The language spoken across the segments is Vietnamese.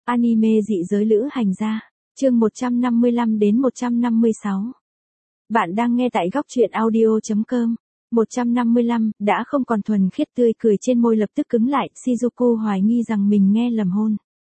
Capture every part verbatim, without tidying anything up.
Anime dị giới lữ hành gia. Chương một trăm năm mươi lăm đến một trăm năm mươi sáu. Bạn đang nghe tại góc truyện audio chấm com. một trăm năm mươi lăm, đã không còn thuần khiết tươi cười trên môi lập tức cứng lại, Shizuku hoài nghi rằng mình nghe lầm hôn.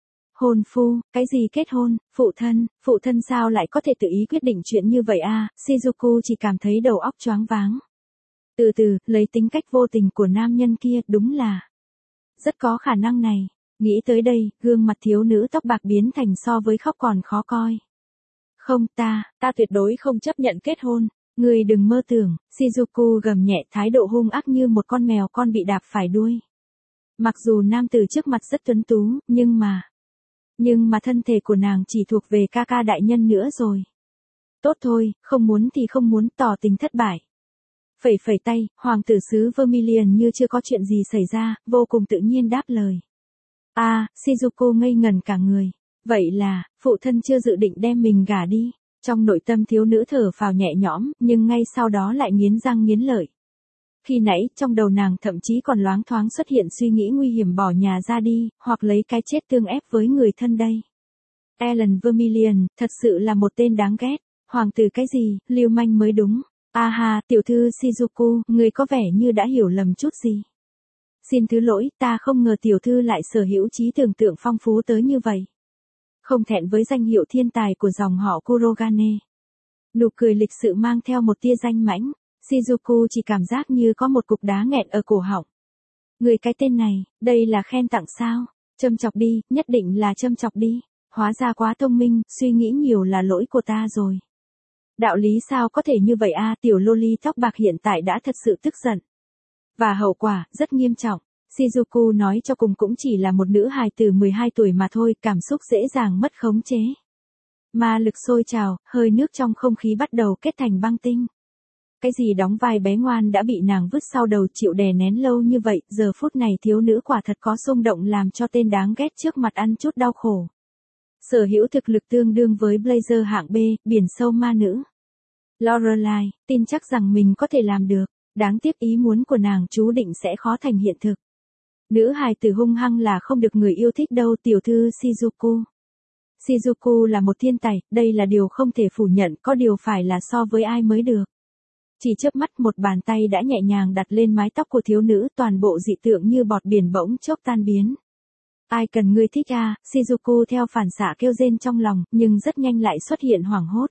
Hôn phu, cái gì kết hôn, phụ thân, phụ thân sao lại có thể tự ý quyết định chuyện như vậy à, Shizuku chỉ cảm thấy đầu óc choáng váng. Từ từ, lấy tính cách vô tình của nam nhân kia, đúng là rất có khả năng này. Nghĩ tới đây, gương mặt thiếu nữ tóc bạc biến thành so với khóc còn khó coi. Không ta, ta tuyệt đối không chấp nhận kết hôn. Người đừng mơ tưởng, Shizuku gầm nhẹ, thái độ hung ác như một con mèo con bị đạp phải đuôi. Mặc dù nam tử trước mặt rất tuấn tú, nhưng mà... Nhưng mà thân thể của nàng chỉ thuộc về ca ca đại nhân nữa rồi. Tốt thôi, không muốn thì không muốn, tỏ tình thất bại. Phẩy phẩy tay, hoàng tử xứ Vermilion như chưa có chuyện gì xảy ra, vô cùng tự nhiên đáp lời. À, Shizuku ngây ngẩn cả người. Vậy là, phụ thân chưa dự định đem mình gả đi. Trong nội tâm thiếu nữ thở phào nhẹ nhõm, nhưng ngay sau đó lại nghiến răng nghiến lợi. Khi nãy, trong đầu nàng thậm chí còn loáng thoáng xuất hiện suy nghĩ nguy hiểm bỏ nhà ra đi, hoặc lấy cái chết tương ép với người thân đây. Alan Vermilion, thật sự là một tên đáng ghét. Hoàng tử cái gì, lưu manh mới đúng. À ha, tiểu thư Shizuku, người có vẻ như đã hiểu lầm chút gì. Xin thứ lỗi, ta không ngờ tiểu thư lại sở hữu trí tưởng tượng phong phú tới như vậy. Không thẹn với danh hiệu thiên tài của dòng họ Kurogane. Nụ cười lịch sự mang theo một tia danh mãnh, Shizuku chỉ cảm giác như có một cục đá nghẹn ở cổ họng. Người cái tên này, đây là khen tặng sao? Châm chọc đi, nhất định là châm chọc đi. Hóa ra quá thông minh, suy nghĩ nhiều là lỗi của ta rồi. Đạo lý sao có thể như vậy a, tiểu loli tóc bạc hiện tại đã thật sự tức giận. Và hậu quả, rất nghiêm trọng. Shizuku nói cho cùng cũng chỉ là một nữ hài từ mười hai tuổi mà thôi, cảm xúc dễ dàng mất khống chế. Ma lực sôi trào, hơi nước trong không khí bắt đầu kết thành băng tinh. Cái gì đóng vai bé ngoan đã bị nàng vứt sau đầu chịu đè nén lâu như vậy, giờ phút này thiếu nữ quả thật có xung động làm cho tên đáng ghét trước mặt ăn chút đau khổ. Sở hữu thực lực tương đương với Blazer hạng B, biển sâu ma nữ. Lorelai, tin chắc rằng mình có thể làm được, đáng tiếc ý muốn của nàng chú định sẽ khó thành hiện thực. Nữ hài tử hung hăng là không được người yêu thích đâu, tiểu thư Shizuku. Shizuku là một thiên tài, đây là điều không thể phủ nhận, có điều phải là so với ai mới được. Chỉ chớp mắt một bàn tay đã nhẹ nhàng đặt lên mái tóc của thiếu nữ, toàn bộ dị tượng như bọt biển bỗng chốc tan biến. Ai cần ngươi thích à, Shizuku theo phản xạ kêu rên trong lòng, nhưng rất nhanh lại xuất hiện hoảng hốt.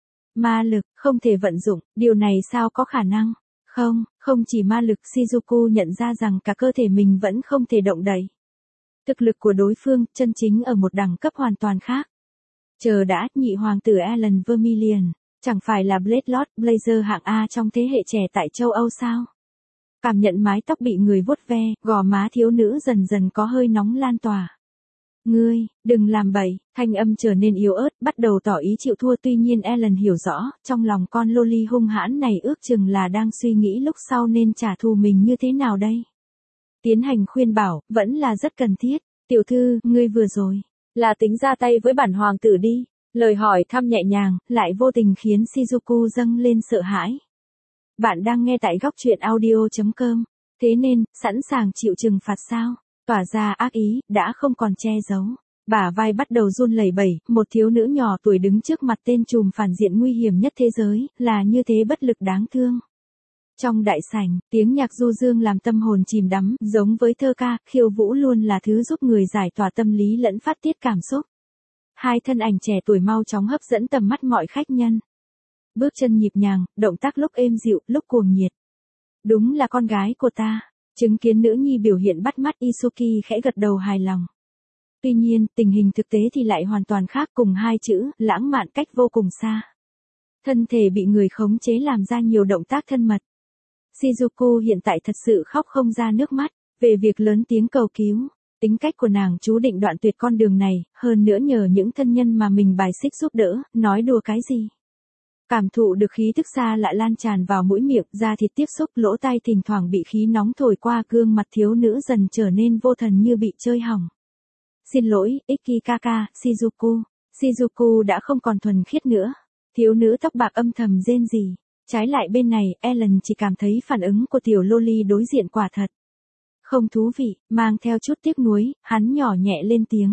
Ma lực, không thể vận dụng, điều này sao có khả năng? Không, không chỉ ma lực, Shizuku nhận ra rằng cả cơ thể mình vẫn không thể động đậy. Thực lực của đối phương, chân chính ở một đẳng cấp hoàn toàn khác. Chờ đã, nhị hoàng tử Alan Vermilion, chẳng phải là Blade Lord Blazer hạng A trong thế hệ trẻ tại châu Âu sao? Cảm nhận mái tóc bị người vuốt ve, gò má thiếu nữ dần dần có hơi nóng lan tỏa. Ngươi, đừng làm bậy, thanh âm trở nên yếu ớt, bắt đầu tỏ ý chịu thua, tuy nhiên Alan hiểu rõ, trong lòng con loli hung hãn này ước chừng là đang suy nghĩ lúc sau nên trả thù mình như thế nào đây. Tiến hành khuyên bảo, vẫn là rất cần thiết, tiểu thư, ngươi vừa rồi, là tính ra tay với bản hoàng tử đi, lời hỏi thăm nhẹ nhàng, lại vô tình khiến Shizuku dâng lên sợ hãi. Bạn đang nghe tại góc truyện audio chấm com, thế nên, sẵn sàng chịu trừng phạt sao? Tỏa ra ác ý, đã không còn che giấu. Bả vai bắt đầu run lẩy bẩy, một thiếu nữ nhỏ tuổi đứng trước mặt tên trùm phản diện nguy hiểm nhất thế giới, là như thế bất lực đáng thương. Trong đại sảnh, tiếng nhạc du dương làm tâm hồn chìm đắm, giống với thơ ca, khiêu vũ luôn là thứ giúp người giải tỏa tâm lý lẫn phát tiết cảm xúc. Hai thân ảnh trẻ tuổi mau chóng hấp dẫn tầm mắt mọi khách nhân. Bước chân nhịp nhàng, động tác lúc êm dịu, lúc cuồng nhiệt. Đúng là con gái của ta. Chứng kiến nữ nhi biểu hiện bắt mắt, Isuki khẽ gật đầu hài lòng. Tuy nhiên, tình hình thực tế thì lại hoàn toàn khác, cùng hai chữ, lãng mạn cách vô cùng xa. Thân thể bị người khống chế làm ra nhiều động tác thân mật. Shizuku hiện tại thật sự khóc không ra nước mắt, về việc lớn tiếng cầu cứu. Tính cách của nàng chú định đoạn tuyệt con đường này, hơn nữa nhờ những thân nhân mà mình bài xích giúp đỡ, nói đùa cái gì. Cảm thụ được khí thức xa lạ lan tràn vào mũi miệng, da thịt tiếp xúc, lỗ tai thỉnh thoảng bị khí nóng thổi qua, gương mặt thiếu nữ dần trở nên vô thần như bị chơi hỏng. Xin lỗi, Ikikaka, Shizuku. Shizuku đã không còn thuần khiết nữa. Thiếu nữ tóc bạc âm thầm rên rỉ. Trái lại bên này, Alan chỉ cảm thấy phản ứng của tiểu loli đối diện quả thật không thú vị, mang theo chút tiếc nuối, hắn nhỏ nhẹ lên tiếng.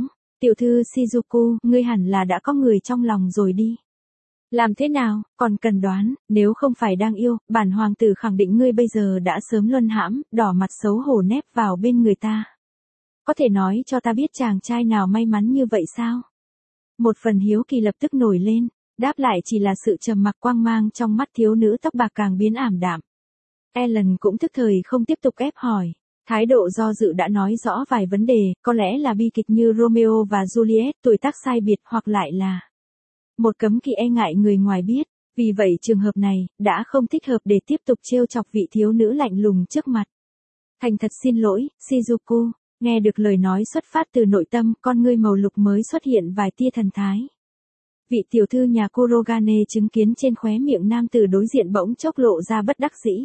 Tiểu thư Shizuku, ngươi hẳn là đã có người trong lòng rồi đi. Làm thế nào, còn cần đoán, nếu không phải đang yêu, bản hoàng tử khẳng định ngươi bây giờ đã sớm luân hãm, đỏ mặt xấu hổ nép vào bên người ta. Có thể nói cho ta biết chàng trai nào may mắn như vậy sao? Một phần hiếu kỳ lập tức nổi lên, đáp lại chỉ là sự trầm mặc, quang mang trong mắt thiếu nữ tóc bạc càng biến ảm đạm. Ellen cũng tức thời không tiếp tục ép hỏi. Thái độ do dự đã nói rõ vài vấn đề, có lẽ là bi kịch như Romeo và Juliet, tuổi tác sai biệt, hoặc lại là một cấm kỵ e ngại người ngoài biết. Vì vậy trường hợp này, đã không thích hợp để tiếp tục trêu chọc vị thiếu nữ lạnh lùng trước mặt. Thành thật xin lỗi, Shizuku. Nghe được lời nói xuất phát từ nội tâm, con ngươi màu lục mới xuất hiện vài tia thần thái. Vị tiểu thư nhà Kurogane chứng kiến trên khóe miệng nam tử đối diện bỗng chốc lộ ra bất đắc dĩ.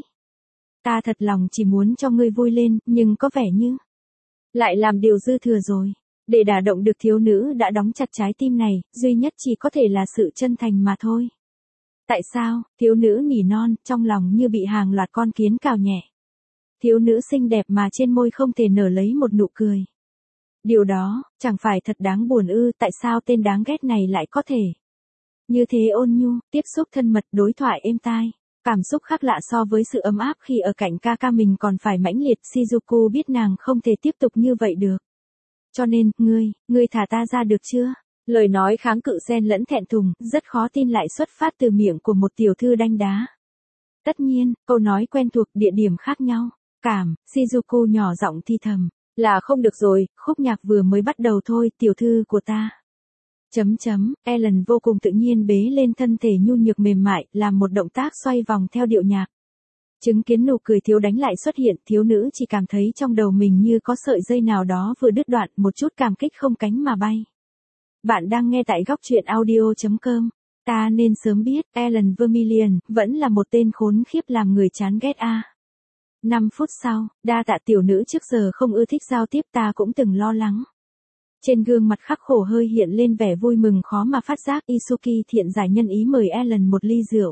Ta thật lòng chỉ muốn cho ngươi vui lên, nhưng có vẻ như lại làm điều dư thừa rồi. Để đả động được thiếu nữ đã đóng chặt trái tim này, duy nhất chỉ có thể là sự chân thành mà thôi. Tại sao, thiếu nữ nỉ non, trong lòng như bị hàng loạt con kiến cào nhẹ. Thiếu nữ xinh đẹp mà trên môi không thể nở lấy một nụ cười. Điều đó, chẳng phải thật đáng buồn ư, tại sao tên đáng ghét này lại có thể như thế ôn nhu, tiếp xúc thân mật, đối thoại êm tai. Cảm xúc khác lạ so với sự ấm áp khi ở cạnh ca ca mình còn phải mãnh liệt. Shizuku biết nàng không thể tiếp tục như vậy được. Cho nên, ngươi, ngươi thả ta ra được chưa? Lời nói kháng cự xen lẫn thẹn thùng, rất khó tin lại xuất phát từ miệng của một tiểu thư đanh đá. Tất nhiên, câu nói quen thuộc, địa điểm khác nhau. Cảm, Shizuku nhỏ giọng thi thầm. Là không được rồi, khúc nhạc vừa mới bắt đầu thôi, tiểu thư của ta. Chấm chấm, Ellen vô cùng tự nhiên bế lên thân thể nhu nhược mềm mại, làm một động tác xoay vòng theo điệu nhạc. Chứng kiến nụ cười thiếu đánh lại xuất hiện, thiếu nữ chỉ cảm thấy trong đầu mình như có sợi dây nào đó vừa đứt đoạn, một chút cảm kích không cánh mà bay. Bạn đang nghe tại góc truyện audio chấm com. Ta nên sớm biết, Ellen Vermillion, vẫn là một tên khốn khiếp làm người chán ghét a. À. năm phút sau, đa tạ tiểu nữ trước giờ không ưa thích giao tiếp, ta cũng từng lo lắng. Trên gương mặt khắc khổ hơi hiện lên vẻ vui mừng khó mà phát giác. Isuki thiện giải nhân ý mời Ellen một ly rượu.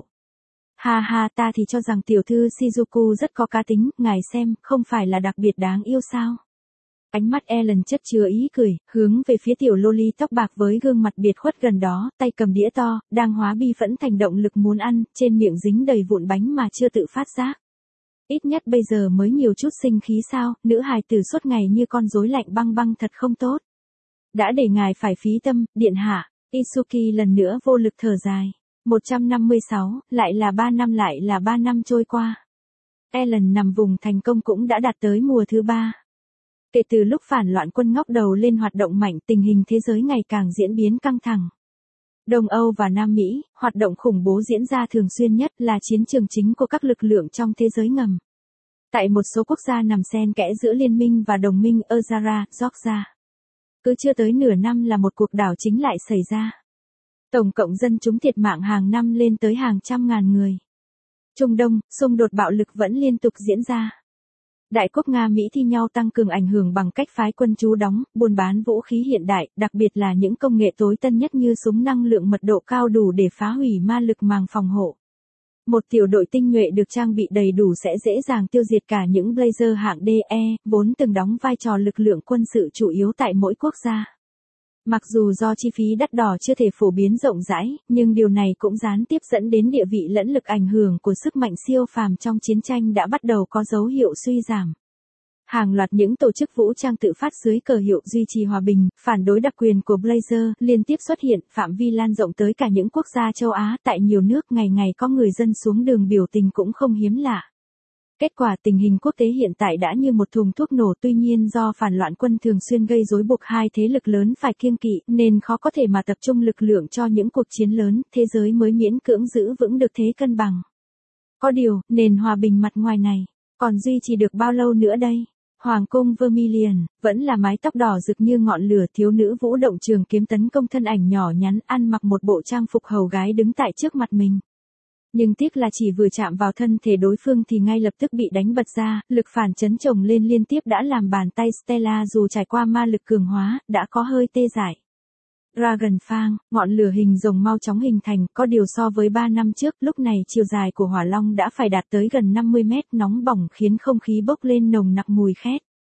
Ha ha, ta thì cho rằng tiểu thư Shizuku rất có cá tính, ngài xem, không phải là đặc biệt đáng yêu sao? Ánh mắt Ellen chất chứa ý cười, hướng về phía tiểu loli tóc bạc với gương mặt biệt khuất gần đó, tay cầm đĩa to, đang hóa bi phẫn thành động lực muốn ăn, trên miệng dính đầy vụn bánh mà chưa tự phát giác. Ít nhất bây giờ mới nhiều chút sinh khí sao, nữ hài tử suốt ngày như con rối lạnh băng băng thật không tốt. Đã để ngài phải phí tâm, điện hạ. Isuki lần nữa vô lực thở dài. một trăm năm mươi sáu, lại là ba năm lại là ba năm trôi qua. Ellen nằm vùng thành công cũng đã đạt tới mùa thứ ba. Kể từ lúc phản loạn quân ngóc đầu lên hoạt động mạnh, tình hình thế giới ngày càng diễn biến căng thẳng. Đông Âu và Nam Mỹ, hoạt động khủng bố diễn ra thường xuyên nhất là chiến trường chính của các lực lượng trong thế giới ngầm. Tại một số quốc gia nằm xen kẽ giữa liên minh và đồng minh Ozara, Georgia. Cứ chưa tới nửa năm là một cuộc đảo chính lại xảy ra. Tổng cộng dân chúng thiệt mạng hàng năm lên tới hàng trăm ngàn người. Trung Đông, xung đột bạo lực vẫn liên tục diễn ra. Đại quốc Nga Mỹ thi nhau tăng cường ảnh hưởng bằng cách phái quân trú đóng, buôn bán vũ khí hiện đại, đặc biệt là những công nghệ tối tân nhất như súng năng lượng mật độ cao đủ để phá hủy ma lực màng phòng hộ. Một tiểu đội tinh nhuệ được trang bị đầy đủ sẽ dễ dàng tiêu diệt cả những Blazer hạng D E, vốn từng đóng vai trò lực lượng quân sự chủ yếu tại mỗi quốc gia. Mặc dù do chi phí đắt đỏ chưa thể phổ biến rộng rãi, nhưng điều này cũng gián tiếp dẫn đến địa vị lẫn lực ảnh hưởng của sức mạnh siêu phàm trong chiến tranh đã bắt đầu có dấu hiệu suy giảm. Hàng loạt những tổ chức vũ trang tự phát dưới cờ hiệu duy trì hòa bình, phản đối đặc quyền của Blazer liên tiếp xuất hiện, phạm vi lan rộng tới cả những quốc gia châu Á. Tại nhiều nước ngày ngày có người dân xuống đường biểu tình cũng không hiếm lạ. Kết quả tình hình quốc tế hiện tại đã như một thùng thuốc nổ, tuy nhiên do phản loạn quân thường xuyên gây rối buộc hai thế lực lớn phải kiêng kỵ nên khó có thể mà tập trung lực lượng cho những cuộc chiến lớn, thế giới mới miễn cưỡng giữ vững được thế cân bằng. Có điều, nền hòa bình mặt ngoài này, còn duy trì được bao lâu nữa đây? Hoàng cung Vermillion, vẫn là mái tóc đỏ rực như ngọn lửa, thiếu nữ vũ động trường kiếm tấn công thân ảnh nhỏ nhắn ăn mặc một bộ trang phục hầu gái đứng tại trước mặt mình. Nhưng tiếc là chỉ vừa chạm vào thân thể đối phương thì ngay lập tức bị đánh bật ra, lực phản chấn chồng lên liên tiếp đã làm bàn tay Stella dù trải qua ma lực cường hóa, đã có hơi tê dại. Dragon Fang, ngọn lửa hình rồng mau chóng hình thành, có điều so với ba năm trước, lúc này chiều dài của hỏa long đã phải đạt tới gần năm mươi mét, nóng bỏng khiến không khí bốc lên nồng nặc mùi khét.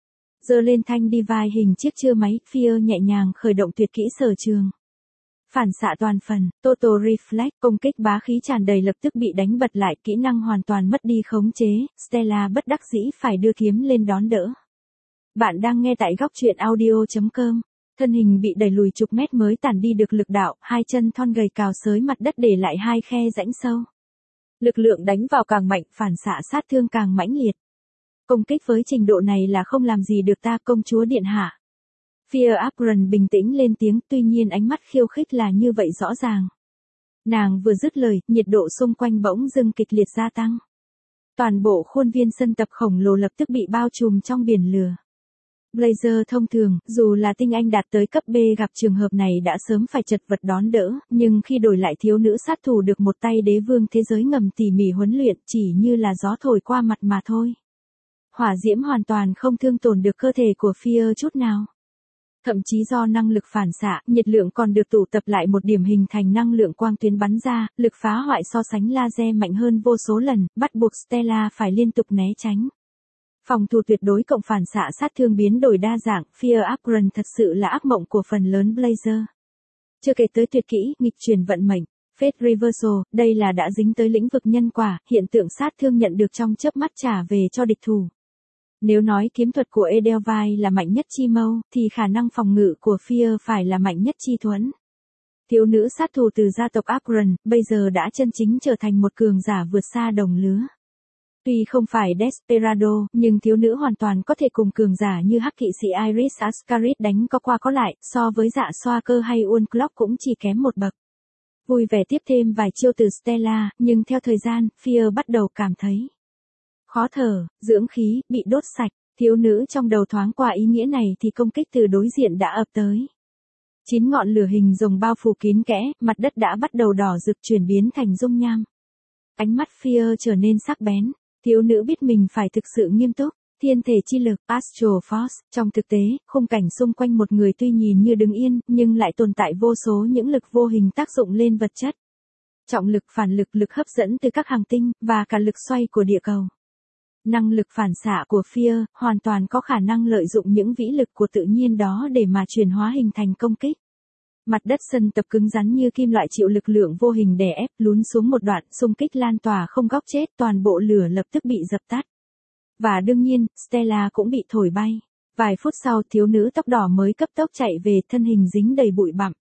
Giơ lên thanh device hình chiếc chưa máy, Fear nhẹ nhàng khởi động tuyệt kỹ sở trường. Phản xạ toàn phần, Total Reflex, công kích bá khí tràn đầy lập tức bị đánh bật lại, kỹ năng hoàn toàn mất đi khống chế, Stella bất đắc dĩ phải đưa kiếm lên đón đỡ. Bạn đang nghe tại góc truyện audio chấm com. Thân hình bị đẩy lùi chục mét mới tản đi được lực đạo, hai chân thon gầy cào xới mặt đất để lại hai khe rãnh sâu. Lực lượng đánh vào càng mạnh, phản xạ sát thương càng mãnh liệt. Công kích với trình độ này là không làm gì được ta, công chúa điện hạ. Fear Akron bình tĩnh lên tiếng, tuy nhiên ánh mắt khiêu khích là như vậy rõ ràng. Nàng vừa dứt lời, nhiệt độ xung quanh bỗng dưng kịch liệt gia tăng. Toàn bộ khuôn viên sân tập khổng lồ lập tức bị bao trùm trong biển lửa. Blazer thông thường, dù là tinh anh đạt tới cấp B gặp trường hợp này đã sớm phải chật vật đón đỡ, nhưng khi đổi lại thiếu nữ sát thủ được một tay đế vương thế giới ngầm tỉ mỉ huấn luyện chỉ như là gió thổi qua mặt mà thôi. Hỏa diễm hoàn toàn không thương tổn được cơ thể của Fear chút nào. Thậm chí do năng lực phản xạ, nhiệt lượng còn được tụ tập lại một điểm hình thành năng lượng quang tuyến bắn ra, lực phá hoại so sánh laser mạnh hơn vô số lần, bắt buộc Stella phải liên tục né tránh. Phòng thủ tuyệt đối cộng phản xạ sát thương biến đổi đa dạng, Fear Akron thật sự là ác mộng của phần lớn Blazer. Chưa kể tới tuyệt kỹ, nghịch chuyển vận mệnh, Fate Reversal, đây là đã dính tới lĩnh vực nhân quả, hiện tượng sát thương nhận được trong chớp mắt trả về cho địch thủ. Nếu nói kiếm thuật của Edelweiss là mạnh nhất chi mâu, thì khả năng phòng ngự của Fear phải là mạnh nhất chi thuẫn. Thiếu nữ sát thủ từ gia tộc Akron, bây giờ đã chân chính trở thành một cường giả vượt xa đồng lứa. Tuy không phải Desperado, nhưng thiếu nữ hoàn toàn có thể cùng cường giả như hắc kỵ sĩ Iris Ascaris đánh có qua có lại, so với dạ xoa cơ hay Unclock cũng chỉ kém một bậc. Vui vẻ tiếp thêm vài chiêu từ Stella, nhưng theo thời gian, Fear bắt đầu cảm thấy khó thở, dưỡng khí, bị đốt sạch. Thiếu nữ trong đầu thoáng qua ý nghĩa này thì công kích từ đối diện đã ập tới. Chín ngọn lửa hình rồng bao phủ kín kẽ, mặt đất đã bắt đầu đỏ rực chuyển biến thành dung nham. Ánh mắt Fear trở nên sắc bén. Thiếu nữ biết mình phải thực sự nghiêm túc. Thiên thể chi lực, Astral Force, trong thực tế, khung cảnh xung quanh một người tuy nhìn như đứng yên, nhưng lại tồn tại vô số những lực vô hình tác dụng lên vật chất. Trọng lực, phản lực, lực hấp dẫn từ các hành tinh, và cả lực xoay của địa cầu. Năng lực phản xạ của Fear hoàn toàn có khả năng lợi dụng những vĩ lực của tự nhiên đó để mà chuyển hóa hình thành công kích. Mặt đất sân tập cứng rắn như kim loại chịu lực lượng vô hình đè ép, lún xuống một đoạn, xung kích lan tỏa không góc chết, toàn bộ lửa lập tức bị dập tắt. Và đương nhiên, Stella cũng bị thổi bay. Vài phút sau, thiếu nữ tóc đỏ mới cấp tốc chạy về, thân hình dính đầy bụi bặm.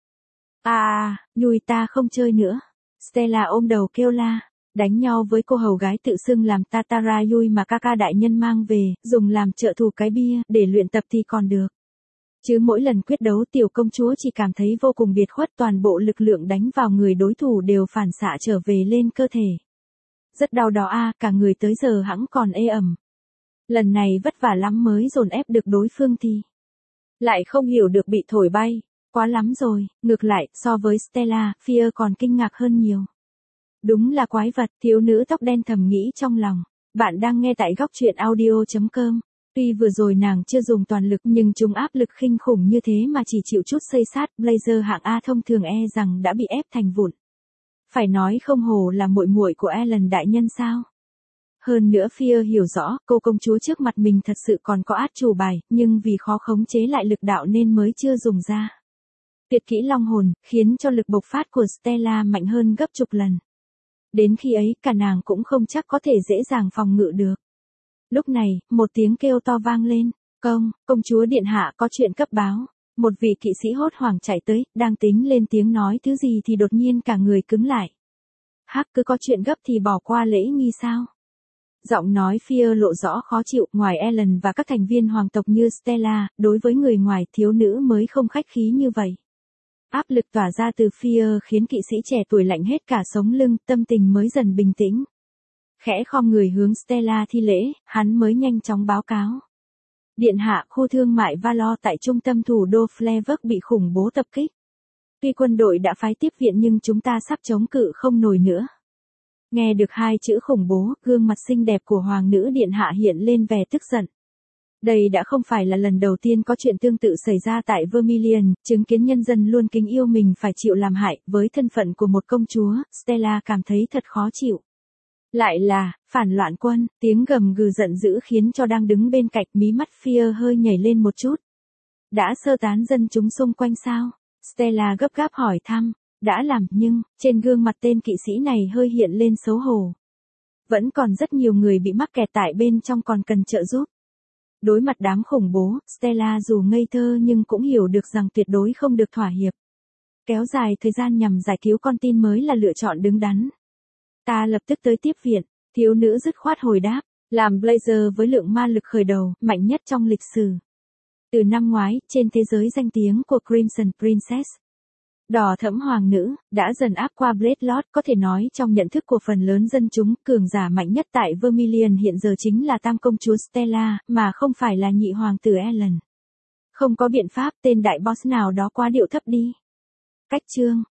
À, nhùi ta không chơi nữa. Stella ôm đầu kêu la. Đánh nhau với cô hầu gái tự xưng làm Tatara Yui mà Kaka đại nhân mang về, dùng làm trợ thủ cái bia, để luyện tập thì còn được. Chứ mỗi lần quyết đấu tiểu công chúa chỉ cảm thấy vô cùng biệt khuất, toàn bộ lực lượng đánh vào người đối thủ đều phản xạ trở về lên cơ thể. Rất đau đó a, cả người tới giờ hẵng còn ê ẩm. Lần này vất vả lắm mới dồn ép được đối phương thì lại không hiểu được bị thổi bay, quá lắm rồi. Ngược lại, so với Stella, Fear còn kinh ngạc hơn nhiều. Đúng là quái vật, thiếu nữ tóc đen thầm nghĩ trong lòng. Bạn đang nghe tại góc truyện audio chấm com. Tuy vừa rồi nàng chưa dùng toàn lực nhưng chúng áp lực kinh khủng như thế mà chỉ chịu chút xây sát, Blazer hạng A thông thường e rằng đã bị ép thành vụn. Phải nói không hổ là muội muội của Ellen đại nhân sao. Hơn nữa Fear hiểu rõ, cô công chúa trước mặt mình thật sự còn có át chủ bài, nhưng vì khó khống chế lại lực đạo nên mới chưa dùng ra. Tuyệt kỹ long hồn, khiến cho lực bộc phát của Stella mạnh hơn gấp chục lần. Đến khi ấy, cả nàng cũng không chắc có thể dễ dàng phòng ngự được. Lúc này, một tiếng kêu to vang lên. Công, công chúa điện hạ có chuyện cấp báo. Một vị kỵ sĩ hốt hoảng chạy tới, đang tính lên tiếng nói thứ gì thì đột nhiên cả người cứng lại. Hắc, cứ có chuyện gấp thì bỏ qua lễ nghi sao? Giọng nói Fear lộ rõ khó chịu, ngoài Ellen và các thành viên hoàng tộc như Stella, đối với người ngoài thiếu nữ mới không khách khí như vậy. Áp lực tỏa ra từ Fear khiến kỵ sĩ trẻ tuổi lạnh hết cả sống lưng, tâm tình mới dần bình tĩnh. Khẽ khom người hướng Stella thi lễ, hắn mới nhanh chóng báo cáo. Điện hạ, khu thương mại Valor tại trung tâm thủ đô Fleurville bị khủng bố tập kích. Tuy quân đội đã phái tiếp viện nhưng chúng ta sắp chống cự không nổi nữa. Nghe được hai chữ khủng bố, gương mặt xinh đẹp của hoàng nữ điện hạ hiện lên vẻ tức giận. Đây đã không phải là lần đầu tiên có chuyện tương tự xảy ra tại Vermilion, chứng kiến nhân dân luôn kính yêu mình phải chịu làm hại, với thân phận của một công chúa, Stella cảm thấy thật khó chịu. Lại là, phản loạn quân, tiếng gầm gừ giận dữ khiến cho đang đứng bên cạnh mí mắt Fear hơi nhảy lên một chút. Đã sơ tán dân chúng xung quanh sao? Stella gấp gáp hỏi thăm. Đã làm, nhưng, trên gương mặt tên kỵ sĩ này hơi hiện lên xấu hổ. Vẫn còn rất nhiều người bị mắc kẹt tại bên trong còn cần trợ giúp. Đối mặt đám khủng bố, Stella dù ngây thơ nhưng cũng hiểu được rằng tuyệt đối không được thỏa hiệp. Kéo dài thời gian nhằm giải cứu con tin mới là lựa chọn đứng đắn. Ta lập tức tới tiếp viện, thiếu nữ dứt khoát hồi đáp, làm Blazer với lượng ma lực khởi đầu, mạnh nhất trong lịch sử. Từ năm ngoái, trên thế giới danh tiếng của Crimson Princess, đỏ thẫm hoàng nữ, đã dần áp qua Blade Lord, có thể nói trong nhận thức của phần lớn dân chúng, cường giả mạnh nhất tại Vermilion hiện giờ chính là tam công chúa Stella, mà không phải là nhị hoàng tử Alan. Không có biện pháp, tên đại boss nào đó quá điệu thấp đi. Cách chương